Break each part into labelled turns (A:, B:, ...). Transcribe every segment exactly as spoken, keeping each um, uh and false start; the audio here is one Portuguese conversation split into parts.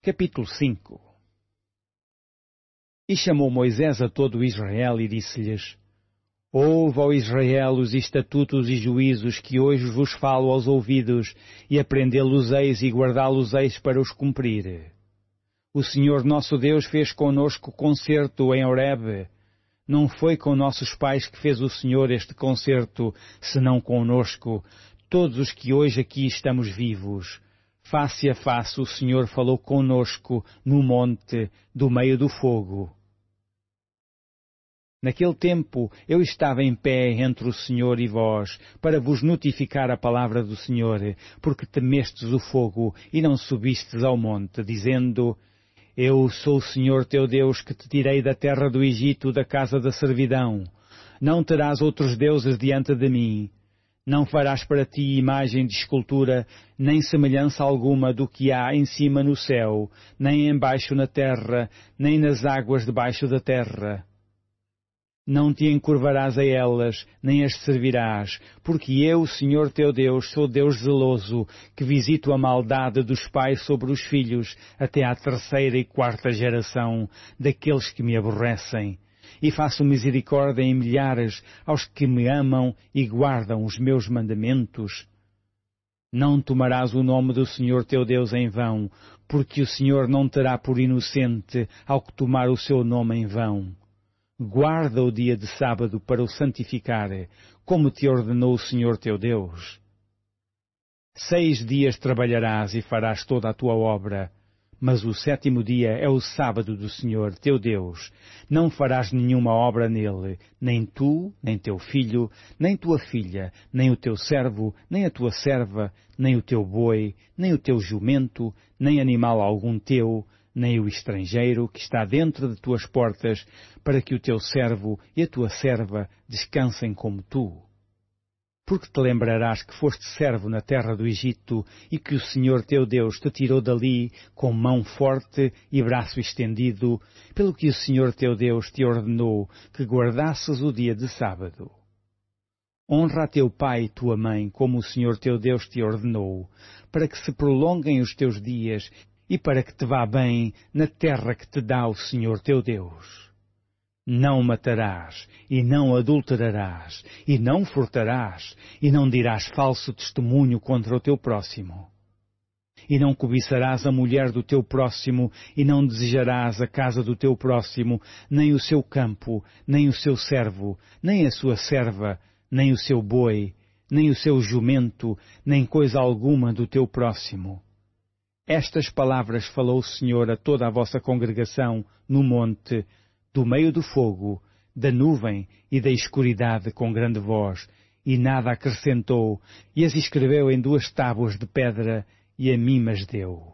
A: Capítulo cinco. E chamou Moisés a todo o Israel e disse-lhes: Ouve, ó Israel, os estatutos e juízos que hoje vos falo aos ouvidos, e aprendê-los-eis e guardá-los-eis para os cumprir. O Senhor nosso Deus fez conosco concerto em Horebe. Não foi com nossos pais que fez o Senhor este concerto, senão conosco, todos os que hoje aqui estamos vivos. Face a face o Senhor falou conosco no monte, do meio do fogo. Naquele tempo eu estava em pé entre o Senhor e vós, para vos notificar a palavra do Senhor, porque temestes o fogo e não subistes ao monte, dizendo: Eu sou o Senhor teu Deus que te tirei da terra do Egito, da casa da servidão. Não terás outros deuses diante de mim. Não farás para ti imagem de escultura, nem semelhança alguma do que há em cima no céu, nem embaixo na terra, nem nas águas debaixo da terra. Não te encurvarás a elas, nem as servirás, porque eu, Senhor teu Deus, sou Deus zeloso, que visito a maldade dos pais sobre os filhos, até à terceira e quarta geração daqueles que me aborrecem. E faço misericórdia em milhares aos que me amam e guardam os meus mandamentos. Não tomarás o nome do Senhor teu Deus em vão, porque o Senhor não terá por inocente ao que tomar o seu nome em vão. Guarda o dia de sábado para o santificar, como te ordenou o Senhor teu Deus. Seis dias trabalharás e farás toda a tua obra, mas o sétimo dia é o sábado do Senhor teu Deus. Não farás nenhuma obra nele, nem tu, nem teu filho, nem tua filha, nem o teu servo, nem a tua serva, nem o teu boi, nem o teu jumento, nem animal algum teu, nem o estrangeiro que está dentro de tuas portas, para que o teu servo e a tua serva descansem como tu. Porque te lembrarás que foste servo na terra do Egito e que o Senhor teu Deus te tirou dali com mão forte e braço estendido, pelo que o Senhor teu Deus te ordenou que guardasses o dia de sábado. Honra a teu pai e tua mãe, como o Senhor teu Deus te ordenou, para que se prolonguem os teus dias e para que te vá bem na terra que te dá o Senhor teu Deus. Não matarás, e não adulterarás, e não furtarás, e não dirás falso testemunho contra o teu próximo. E não cobiçarás a mulher do teu próximo, e não desejarás a casa do teu próximo, nem o seu campo, nem o seu servo, nem a sua serva, nem o seu boi, nem o seu jumento, nem coisa alguma do teu próximo. Estas palavras falou o Senhor a toda a vossa congregação no monte, do meio do fogo, da nuvem e da escuridade com grande voz, e nada acrescentou, e as escreveu em duas tábuas de pedra, e a mim as deu.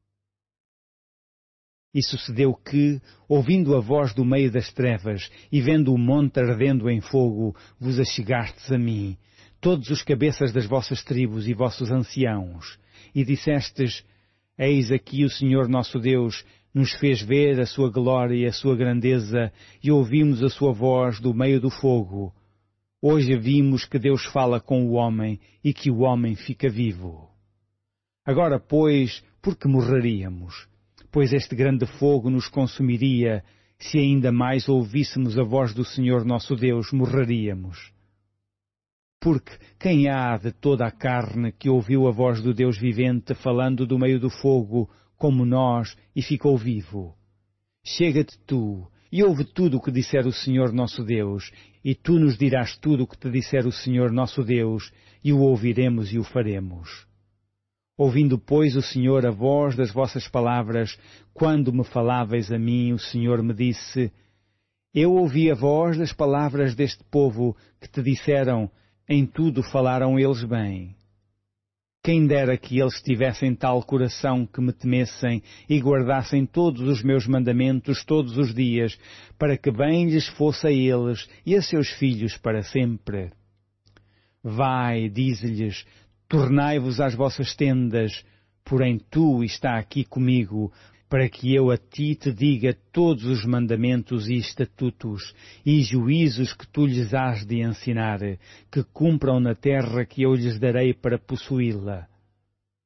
A: E sucedeu que, ouvindo a voz do meio das trevas, e vendo o monte ardendo em fogo, vos achegastes a mim, todos os cabeças das vossas tribos e vossos anciãos, e dissestes: Eis aqui o Senhor nosso Deus nos fez ver a sua glória e a sua grandeza, e ouvimos a sua voz do meio do fogo. Hoje vimos que Deus fala com o homem, e que o homem fica vivo. Agora, pois, por que morreríamos? Pois este grande fogo nos consumiria, se ainda mais ouvíssemos a voz do Senhor nosso Deus, morreríamos. Porque quem há de toda a carne que ouviu a voz do Deus vivente falando do meio do fogo, como nós, e ficou vivo? Chega-te tu, e ouve tudo o que disser o Senhor nosso Deus, e tu nos dirás tudo o que te disser o Senhor nosso Deus, e o ouviremos e o faremos. Ouvindo, pois, o Senhor a voz das vossas palavras, quando me faláveis a mim, o Senhor me disse: Eu ouvi a voz das palavras deste povo que te disseram: Em tudo falaram eles bem. Quem dera que eles tivessem tal coração que me temessem e guardassem todos os meus mandamentos todos os dias, para que bem lhes fosse a eles e a seus filhos para sempre. Vai, dize-lhes, tornai-vos às vossas tendas, porém tu está aqui comigo, para que eu a ti te diga todos os mandamentos e estatutos e juízos que tu lhes hás de ensinar, que cumpram na terra que eu lhes darei para possuí-la.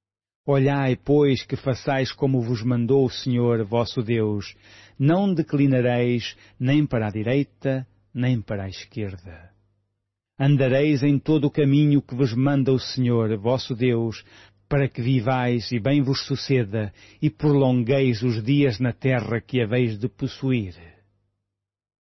A: Olhai, pois, que façais como vos mandou o Senhor, vosso Deus. Não declinareis nem para a direita, nem para a esquerda. Andareis em todo o caminho que vos manda o Senhor, vosso Deus, para que vivais e bem vos suceda, e prolongueis os dias na terra que haveis de possuir.